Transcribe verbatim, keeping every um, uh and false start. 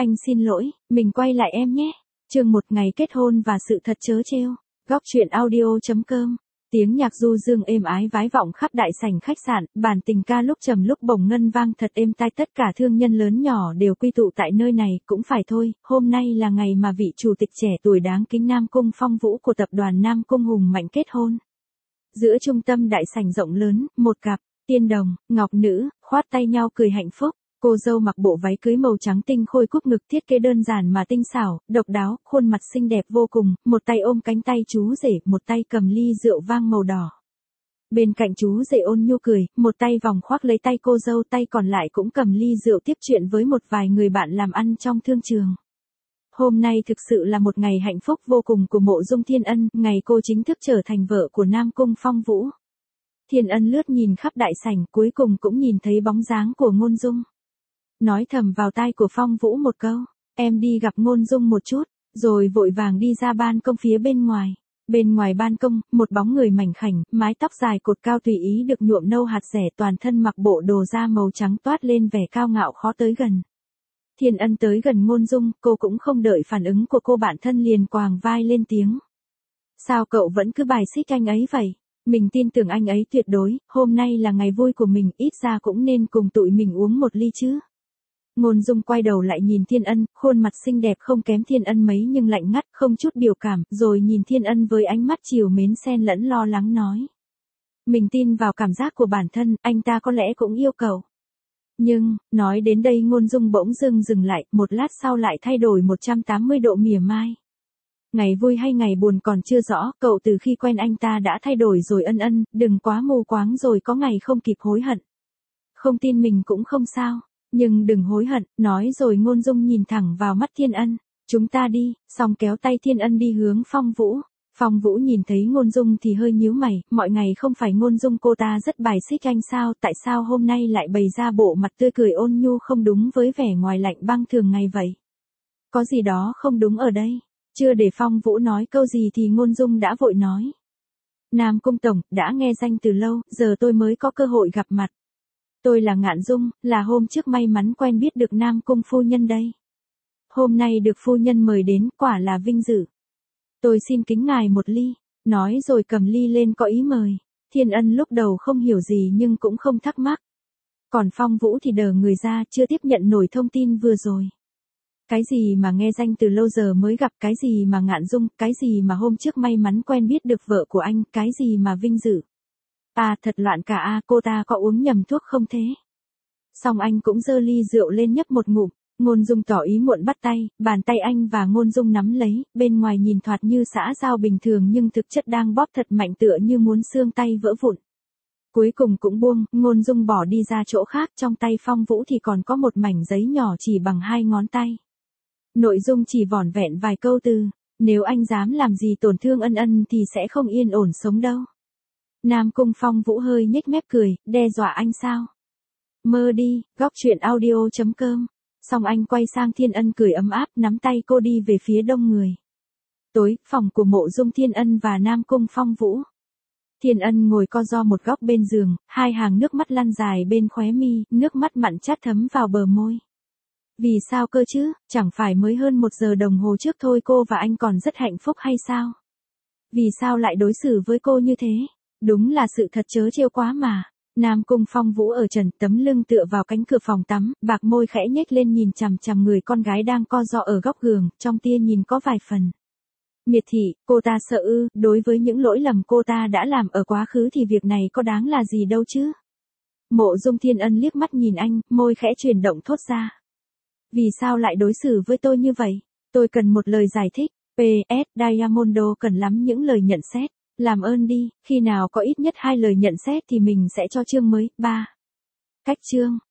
anh xin lỗi, mình quay lại em nhé. Chương một ngày kết hôn và sự thật trớ trêu. Góc truyện audio chấm com. Tiếng nhạc du dương êm ái vái vọng khắp đại sảnh khách sạn, bản tình ca lúc trầm lúc bổng ngân vang thật êm tai, tất cả thương nhân lớn nhỏ đều quy tụ tại nơi này, cũng phải thôi, hôm nay là ngày mà vị chủ tịch trẻ tuổi đáng kính Nam Cung Phong Vũ của tập đoàn Nam Cung hùng mạnh kết hôn. Giữa trung tâm đại sảnh rộng lớn, một cặp tiên đồng, ngọc nữ, khoát tay nhau cười hạnh phúc. Cô dâu mặc bộ váy cưới màu trắng tinh khôi cúp ngực, thiết kế đơn giản mà tinh xảo, độc đáo, khuôn mặt xinh đẹp vô cùng, một tay ôm cánh tay chú rể, một tay cầm ly rượu vang màu đỏ. Bên cạnh chú rể ôn nhu cười, một tay vòng khoác lấy tay cô dâu, tay còn lại cũng cầm ly rượu tiếp chuyện với một vài người bạn làm ăn trong thương trường. Hôm nay thực sự là một ngày hạnh phúc vô cùng của Mộ Dung Thiên Ân, ngày cô chính thức trở thành vợ của Nam Cung Phong Vũ. Thiên Ân lướt nhìn khắp đại sảnh, cuối cùng cũng nhìn thấy bóng dáng của Ngôn Dung. Nói thầm vào tai của Phong Vũ một câu, em đi gặp Ngôn Dung một chút, rồi vội vàng đi ra ban công phía bên ngoài. Bên ngoài ban công, một bóng người mảnh khảnh, mái tóc dài cột cao tùy ý được nhuộm nâu hạt rẻ, toàn thân mặc bộ đồ da màu trắng toát lên vẻ cao ngạo khó tới gần. Thiên Ân tới gần Ngôn Dung, cô cũng không đợi phản ứng của cô, bạn thân liền quàng vai lên tiếng. Sao cậu vẫn cứ bài xích anh ấy vậy? Mình tin tưởng anh ấy tuyệt đối, hôm nay là ngày vui của mình, ít ra cũng nên cùng tụi mình uống một ly chứ. Ngôn Dung quay đầu lại nhìn Thiên Ân, khuôn mặt xinh đẹp không kém Thiên Ân mấy nhưng lạnh ngắt, không chút biểu cảm, rồi nhìn Thiên Ân với ánh mắt trìu mến xen lẫn lo lắng nói. Mình tin vào cảm giác của bản thân, anh ta có lẽ cũng yêu cậu. Nhưng, nói đến đây Ngôn Dung bỗng dưng dừng lại, một lát sau lại thay đổi một trăm tám mươi độ mỉa mai. Ngày vui hay ngày buồn còn chưa rõ, cậu từ khi quen anh ta đã thay đổi rồi Ân Ân, đừng quá mù quáng rồi có ngày không kịp hối hận. Không tin mình cũng không sao. Nhưng đừng hối hận, nói rồi Ngôn Dung nhìn thẳng vào mắt Thiên Ân, chúng ta đi, xong kéo tay Thiên Ân đi hướng Phong Vũ. Phong Vũ nhìn thấy Ngôn Dung thì hơi nhíu mày, mọi ngày không phải Ngôn Dung cô ta rất bài xích anh sao, tại sao hôm nay lại bày ra bộ mặt tươi cười ôn nhu không đúng với vẻ ngoài lạnh băng thường ngày vậy? Có gì đó không đúng ở đây. Chưa để Phong Vũ nói câu gì thì Ngôn Dung đã vội nói. Nam Cung Tổng, đã nghe danh từ lâu, giờ tôi mới có cơ hội gặp mặt. Tôi là Ngạn Dung, là hôm trước may mắn quen biết được Nam Cung phu nhân đây. Hôm nay được phu nhân mời đến, quả là vinh dự. Tôi xin kính ngài một ly, nói rồi cầm ly lên có ý mời. Thiên Ân lúc đầu không hiểu gì nhưng cũng không thắc mắc. Còn Phong Vũ thì đờ người ra, chưa tiếp nhận nổi thông tin vừa rồi. Cái gì mà nghe danh từ lâu giờ mới gặp, cái gì mà Ngạn Dung, cái gì mà hôm trước may mắn quen biết được vợ của anh, cái gì mà vinh dự. À thật loạn cả a, à, cô ta có uống nhầm thuốc không thế? Xong anh cũng giơ ly rượu lên nhấp một ngụm, Ngôn Dung tỏ ý muộn bắt tay, bàn tay anh và Ngôn Dung nắm lấy, bên ngoài nhìn thoạt như xã giao bình thường nhưng thực chất đang bóp thật mạnh tựa như muốn xương tay vỡ vụn. Cuối cùng cũng buông, Ngôn Dung bỏ đi ra chỗ khác, trong tay Phong Vũ thì còn có một mảnh giấy nhỏ chỉ bằng hai ngón tay. Nội dung chỉ vỏn vẹn vài câu từ, nếu anh dám làm gì tổn thương Ân Ân thì sẽ không yên ổn sống đâu. Nam Cung Phong Vũ hơi nhếch mép cười, đe dọa anh sao? Mơ đi, góc truyện audio chấm com. Xong anh quay sang Thiên Ân cười ấm áp, nắm tay cô đi về phía đông người. Tối, phòng của Mộ Dung Thiên Ân và Nam Cung Phong Vũ. Thiên Ân ngồi co ro một góc bên giường, hai hàng nước mắt lăn dài bên khóe mi, nước mắt mặn chát thấm vào bờ môi. Vì sao cơ chứ, chẳng phải mới hơn một giờ đồng hồ trước thôi cô và anh còn rất hạnh phúc hay sao? Vì sao lại đối xử với cô như thế? Đúng là sự thật trớ trêu quá mà. Nam Cung Phong Vũ ở trần, tấm lưng tựa vào cánh cửa phòng tắm, bạc môi khẽ nhếch lên nhìn chằm chằm người con gái đang co ro ở góc giường, trong tia nhìn có vài phần miệt thị. Cô ta sợ ư? Đối với những lỗi lầm cô ta đã làm ở quá khứ thì việc này có đáng là gì đâu chứ? Mộ Dung Thiên Ân liếc mắt nhìn anh, môi khẽ chuyển động thốt ra. Vì sao lại đối xử với tôi như vậy? Tôi cần một lời giải thích. pê ét Diamondo cần lắm những lời nhận xét. Làm ơn đi, khi nào có ít nhất hai lời nhận xét thì mình sẽ cho chương mới. ba. Cách chương.